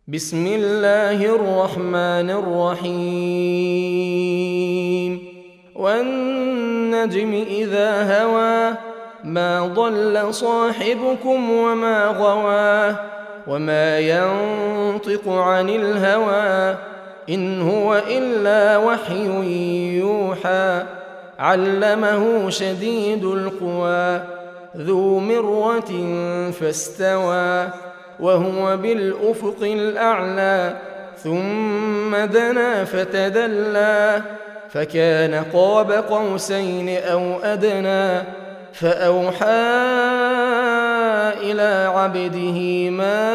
بسم الله الرحمن الرحيم والنجم إذا هوى ما ضل صاحبكم وما غوى وما ينطق عن الهوى إن هو إلا وحي يوحى علمه شديد القوى ذو مرة فاستوى وهو بالأفق الأعلى ثم دنا فتدلى فكان قاب قوسين أو أدنى فأوحى إلى عبده ما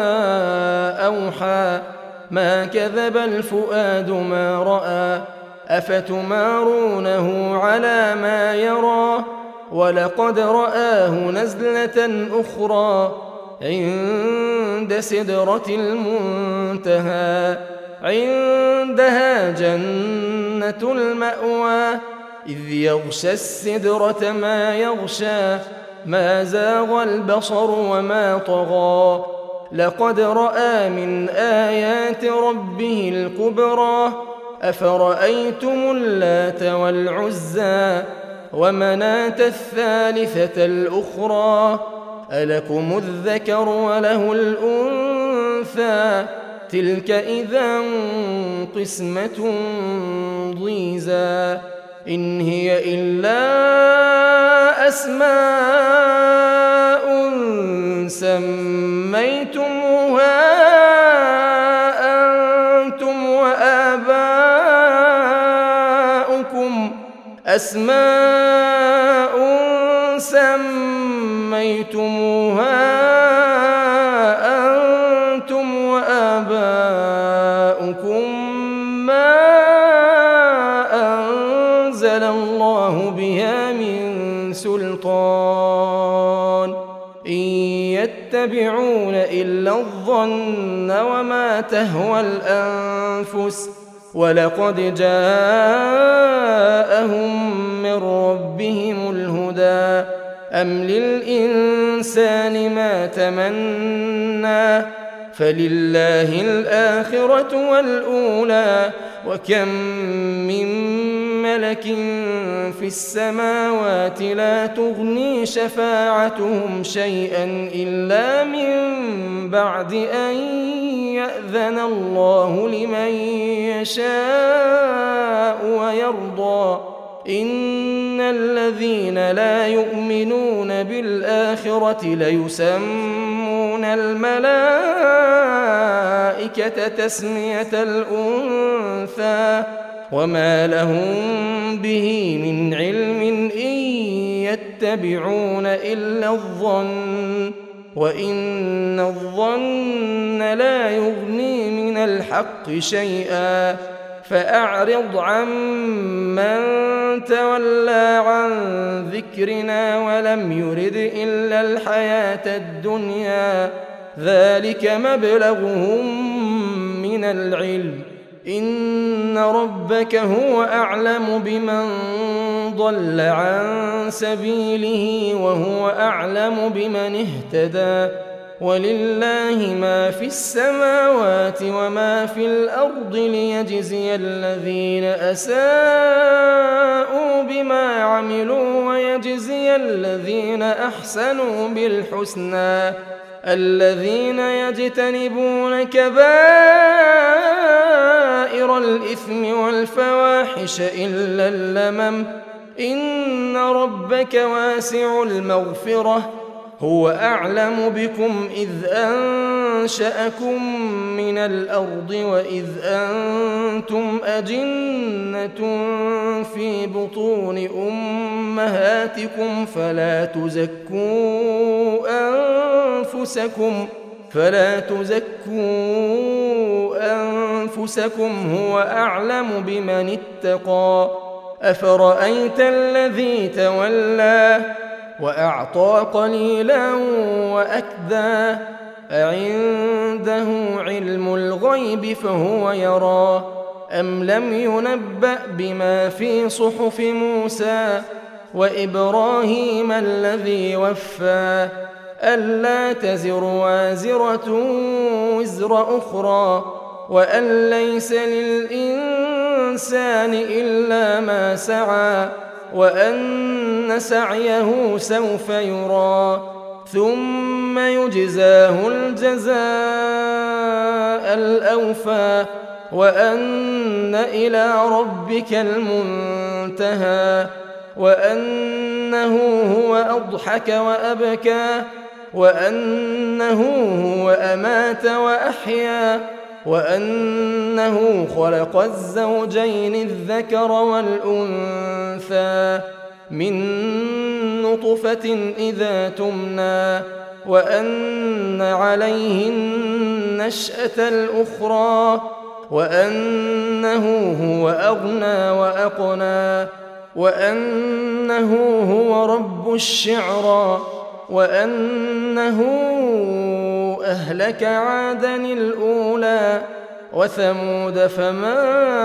أوحى ما كذب الفؤاد ما رأى أفتمارونه على ما يرى ولقد رآه نزلة أخرى عند سدرة المنتهى عندها جنة المأوى إذ يغشى السدرة ما يغشى ما زاغ البصر وما طغى لقد رأى من آيات ربه الكبرى أفرأيتم اللات والعزى ومناة الثالثة الأخرى ألكم الذكر وله الأنثى تلك إذا قسمة ضيزى إن هي إلا أسماء سميتموها أنتم وآباؤكم ما أنزل الله بها من سلطان إن يتبعون إلا الظن وما تهوى الأنفس ولقد جاءهم من ربهم الهدى أم للإنسان ما تمنى فلله الآخرة والأولى وكم من ملك في السماوات لا تغني شفاعتهم شيئا إلا من بعد أن يأذن الله لمن يشاء ويرضى إن الذين لا يؤمنون بالآخرة ليسمون الملائكة تسمية الأنثى وما لهم به من علم إن يتبعون إلا الظن وإن الظن لا يغني من الحق شيئا فأعرض عمن تولى عن ذكرنا ولم يرد إلا الحياة الدنيا ذلك مبلغهم من العلم إن ربك هو أعلم بمن ضل عن سبيله وهو أعلم بمن اهتدى ولله ما في السماوات وما في الأرض ليجزي الذين أساءوا بما عملوا ويجزي الذين أحسنوا بالحسنى الذين يجتنبون كبائر الإثم والفواحش إلا اللمم إن ربك واسع المغفرة هو أعلم بكم إذ أنشأكم من الأرض وإذ أنتم أجنة في بطون أمهاتكم فلا تزكوا أنفسكم هو أعلم بمن اتقى أفرأيت الذي تولى وأعطى قليلا وأكدى أعنده علم الغيب فهو يرى أم لم ينبأ بما في صحف موسى وإبراهيم الذي وفى ألا تزر وازرة وزر أخرى وأن ليس للإنسان إلا ما سعى وأن سعيه سوف يرى ثم يجزاه الجزاء الأوفى وأن إلى ربك المنتهى وأنه هو أضحك وأبكى وأنه هو أمات وأحيا وأنه خلق الزوجين الذكر والأنثى من نطفة إذا تمنى وأن عليه النشأة الأخرى وأنه هو أغنى وأقنى وأنه هو رب الشعرى وأنه أهلك عادا الأولى وثمود فما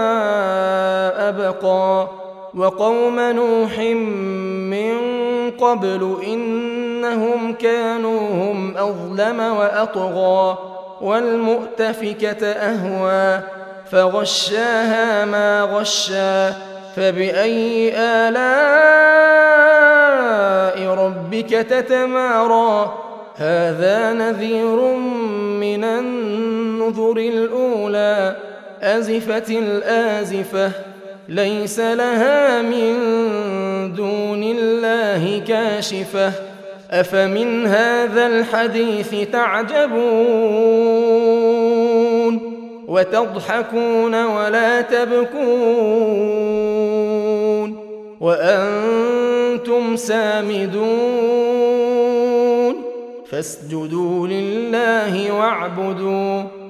أبقى وقوم نوح من قبل إنهم كانوا هم أظلم وأطغى والمؤتفكة أهوى فغشاها ما غشى فبأي آلاء ربك تتمارى هذا نذير من النذر الأولى أزفت الآزفة ليس لها من دون الله كاشفة أفمن هذا الحديث تعجبون وتضحكون ولا تبكون وأنتم سامدون فاسجدوا لله واعبدوا